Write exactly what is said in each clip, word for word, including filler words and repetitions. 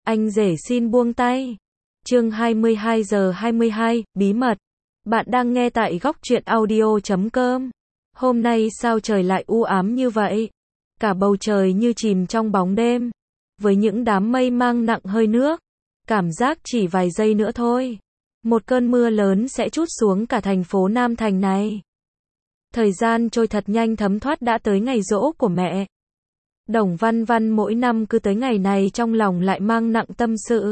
Anh rể xin buông tay. Chương hai mươi hai giờ hai mươi hai, bí mật. Bạn đang nghe tại góc truyện audio chấm com. Hôm nay sao trời lại u ám như vậy? Cả bầu trời như chìm trong bóng đêm, với những đám mây mang nặng hơi nước. Cảm giác chỉ vài giây nữa thôi, một cơn mưa lớn sẽ trút xuống cả thành phố Nam Thành này. Thời gian trôi thật nhanh, thấm thoát đã tới ngày giỗ của mẹ. Đồng Văn Văn mỗi năm cứ tới ngày này trong lòng lại mang nặng tâm sự.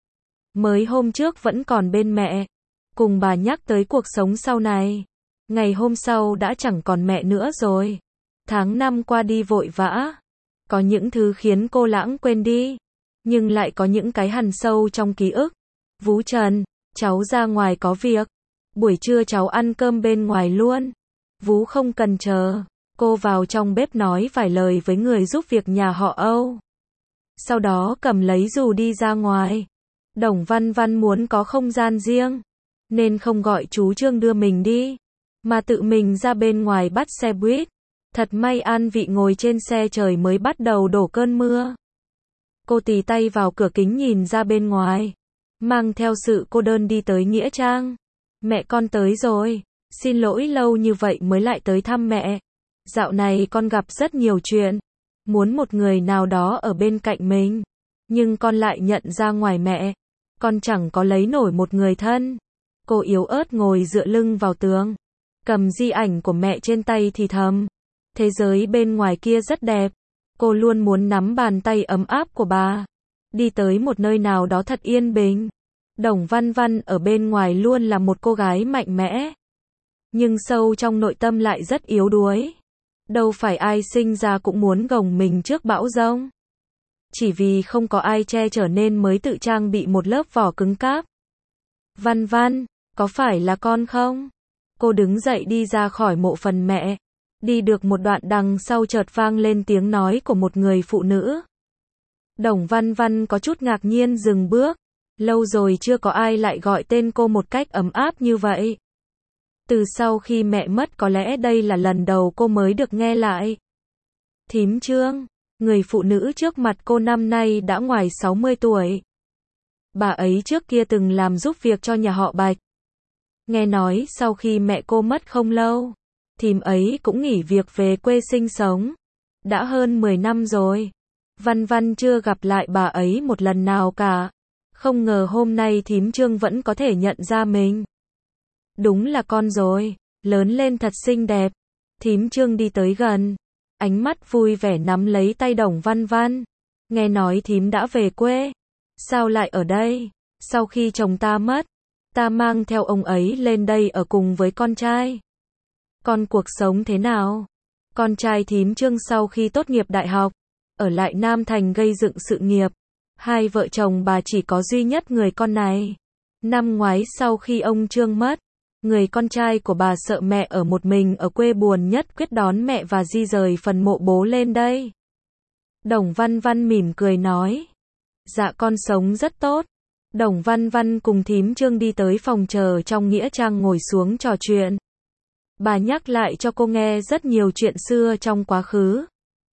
Mới hôm trước vẫn còn bên mẹ, cùng bà nhắc tới cuộc sống sau này. Ngày hôm sau đã chẳng còn mẹ nữa rồi. Tháng năm qua đi vội vã. Có những thứ khiến cô lãng quên đi, nhưng lại có những cái hằn sâu trong ký ức. Vú Trần, cháu ra ngoài có việc. Buổi trưa cháu ăn cơm bên ngoài luôn. Vú không cần chờ. Cô vào trong bếp nói vài lời với người giúp việc nhà họ Âu. Sau đó cầm lấy dù đi ra ngoài. Đồng Văn Văn muốn có không gian riêng, nên không gọi chú Trương đưa mình đi, mà tự mình ra bên ngoài bắt xe buýt. Thật may An Vị ngồi trên xe, trời mới bắt đầu đổ cơn mưa. Cô tì tay vào cửa kính nhìn ra bên ngoài, mang theo sự cô đơn đi tới nghĩa trang. Mẹ con tới rồi, xin lỗi lâu như vậy mới lại tới thăm mẹ. Dạo này con gặp rất nhiều chuyện, muốn một người nào đó ở bên cạnh mình, nhưng con lại nhận ra ngoài mẹ, con chẳng có lấy nổi một người thân. Cô yếu ớt ngồi dựa lưng vào tường, cầm di ảnh của mẹ trên tay thì thầm, thế giới bên ngoài kia rất đẹp. Cô luôn muốn nắm bàn tay ấm áp của bà, đi tới một nơi nào đó thật yên bình. Đồng Văn Văn ở bên ngoài luôn là một cô gái mạnh mẽ, nhưng sâu trong nội tâm lại rất yếu đuối. Đâu phải ai sinh ra cũng muốn gồng mình trước bão giông. Chỉ vì không có ai che chở nên mới tự trang bị một lớp vỏ cứng cáp. Văn Văn, có phải là con không? Cô đứng dậy đi ra khỏi mộ phần mẹ. Đi được một đoạn đằng sau chợt vang lên tiếng nói của một người phụ nữ. Đồng Văn Văn có chút ngạc nhiên dừng bước. Lâu rồi chưa có ai lại gọi tên cô một cách ấm áp như vậy. Từ sau khi mẹ mất có lẽ đây là lần đầu cô mới được nghe lại. Thím Trương, người phụ nữ trước mặt cô năm nay đã ngoài sáu mươi tuổi. Bà ấy trước kia từng làm giúp việc cho nhà họ Bạch. Nghe nói sau khi mẹ cô mất không lâu, thím ấy cũng nghỉ việc về quê sinh sống. Đã hơn mười năm rồi. Văn Văn chưa gặp lại bà ấy một lần nào cả. Không ngờ hôm nay thím Trương vẫn có thể nhận ra mình. Đúng là con rồi, lớn lên thật xinh đẹp. Thím Trương đi tới gần, ánh mắt vui vẻ nắm lấy tay Đồng Văn Văn. Nghe nói thím đã về quê. Sao lại ở đây? Sau khi chồng ta mất, ta mang theo ông ấy lên đây ở cùng với con trai. Con cuộc sống thế nào? Con trai thím Trương sau khi tốt nghiệp đại học, ở lại Nam Thành gây dựng sự nghiệp. Hai vợ chồng bà chỉ có duy nhất người con này. Năm ngoái sau khi ông Trương mất, người con trai của bà sợ mẹ ở một mình ở quê buồn nhất quyết đón mẹ và di rời phần mộ bố lên đây. Đồng Văn Văn mỉm cười nói, dạ con sống rất tốt. Đồng Văn Văn cùng thím Trương đi tới phòng chờ trong nghĩa trang ngồi xuống trò chuyện. Bà nhắc lại cho cô nghe rất nhiều chuyện xưa trong quá khứ.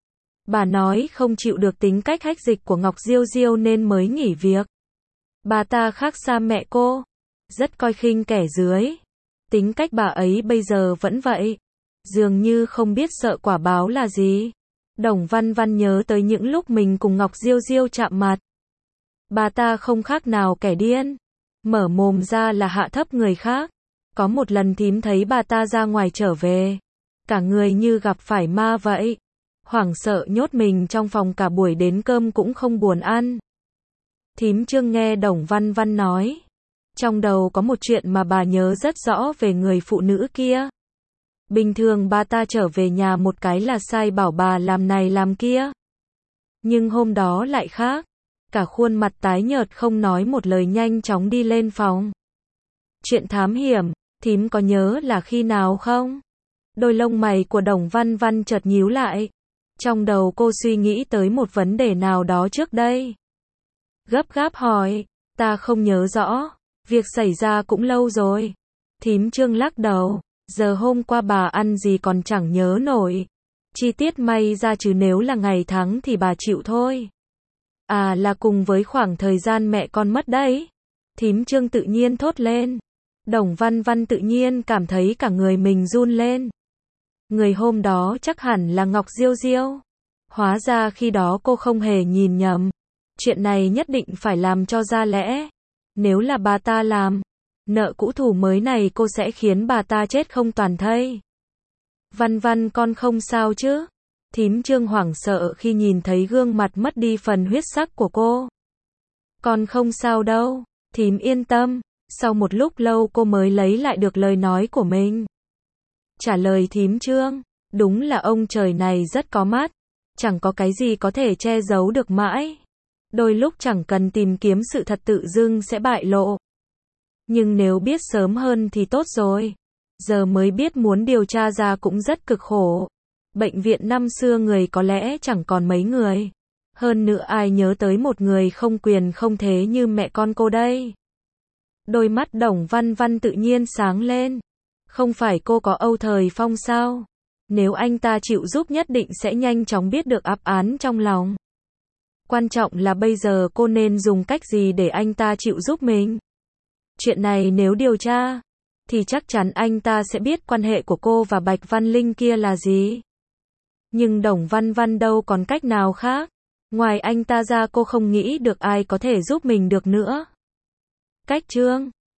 Bà nói không chịu được tính cách hách dịch của Ngọc Diêu Diêu nên mới nghỉ việc. Bà ta khác xa mẹ cô, rất coi khinh kẻ dưới. Tính cách bà ấy bây giờ vẫn vậy, dường như không biết sợ quả báo là gì. Đồng Văn Văn nhớ tới những lúc mình cùng Ngọc Diêu Diêu chạm mặt. Bà ta không khác nào kẻ điên, mở mồm ra là hạ thấp người khác. Có một lần thím thấy bà ta ra ngoài trở về, cả người như gặp phải ma vậy. Hoảng sợ nhốt mình trong phòng cả buổi đến cơm cũng không buồn ăn. Thím Trương nghe Đồng Văn Văn nói, trong đầu có một chuyện mà bà nhớ rất rõ về người phụ nữ kia. Bình thường bà ta trở về nhà một cái là sai bảo bà làm này làm kia. Nhưng hôm đó lại khác. Cả khuôn mặt tái nhợt không nói một lời nhanh chóng đi lên phòng. Chuyện thám hiểm, thím có nhớ là khi nào không? Đôi lông mày của Đồng Văn Văn chợt nhíu lại. Trong đầu cô suy nghĩ tới một vấn đề nào đó trước đây. Gấp gáp hỏi, ta không nhớ rõ. Việc xảy ra cũng lâu rồi. Thím Trương lắc đầu, giờ hôm qua bà ăn gì còn chẳng nhớ nổi. Chi tiết may ra chứ nếu là ngày tháng thì bà chịu thôi. À là cùng với khoảng thời gian mẹ con mất đấy. Thím Trương tự nhiên thốt lên. Đồng Văn Văn tự nhiên cảm thấy cả người mình run lên. Người hôm đó chắc hẳn là Ngọc Diêu Diêu. Hóa ra khi đó cô không hề nhìn nhầm. Chuyện này nhất định phải làm cho ra lẽ. Nếu là bà ta làm, nợ cũ thù mới này cô sẽ khiến bà ta chết không toàn thây. Văn Văn con không sao chứ? Thím Trương hoảng sợ khi nhìn thấy gương mặt mất đi phần huyết sắc của cô. Con không sao đâu, thím yên tâm. Sau một lúc lâu cô mới lấy lại được lời nói của mình. Trả lời thím Trương, đúng là ông trời này rất có mắt. Chẳng có cái gì có thể che giấu được mãi. Đôi lúc chẳng cần tìm kiếm sự thật tự dưng sẽ bại lộ. Nhưng nếu biết sớm hơn thì tốt rồi. Giờ mới biết muốn điều tra ra cũng rất cực khổ. Bệnh viện năm xưa người có lẽ chẳng còn mấy người. Hơn nữa ai nhớ tới một người không quyền không thế như mẹ con cô đây. Đôi mắt Đồng Văn Văn tự nhiên sáng lên. Không phải cô có Âu Thời Phong sao? Nếu anh ta chịu giúp nhất định sẽ nhanh chóng biết được áp án trong lòng. Quan trọng là bây giờ cô nên dùng cách gì để anh ta chịu giúp mình. Chuyện này nếu điều tra, thì chắc chắn anh ta sẽ biết quan hệ của cô và Bạch Văn Linh kia là gì. Nhưng Đồng Văn Văn đâu còn cách nào khác. Ngoài anh ta ra cô không nghĩ được ai có thể giúp mình được nữa. Cách Trương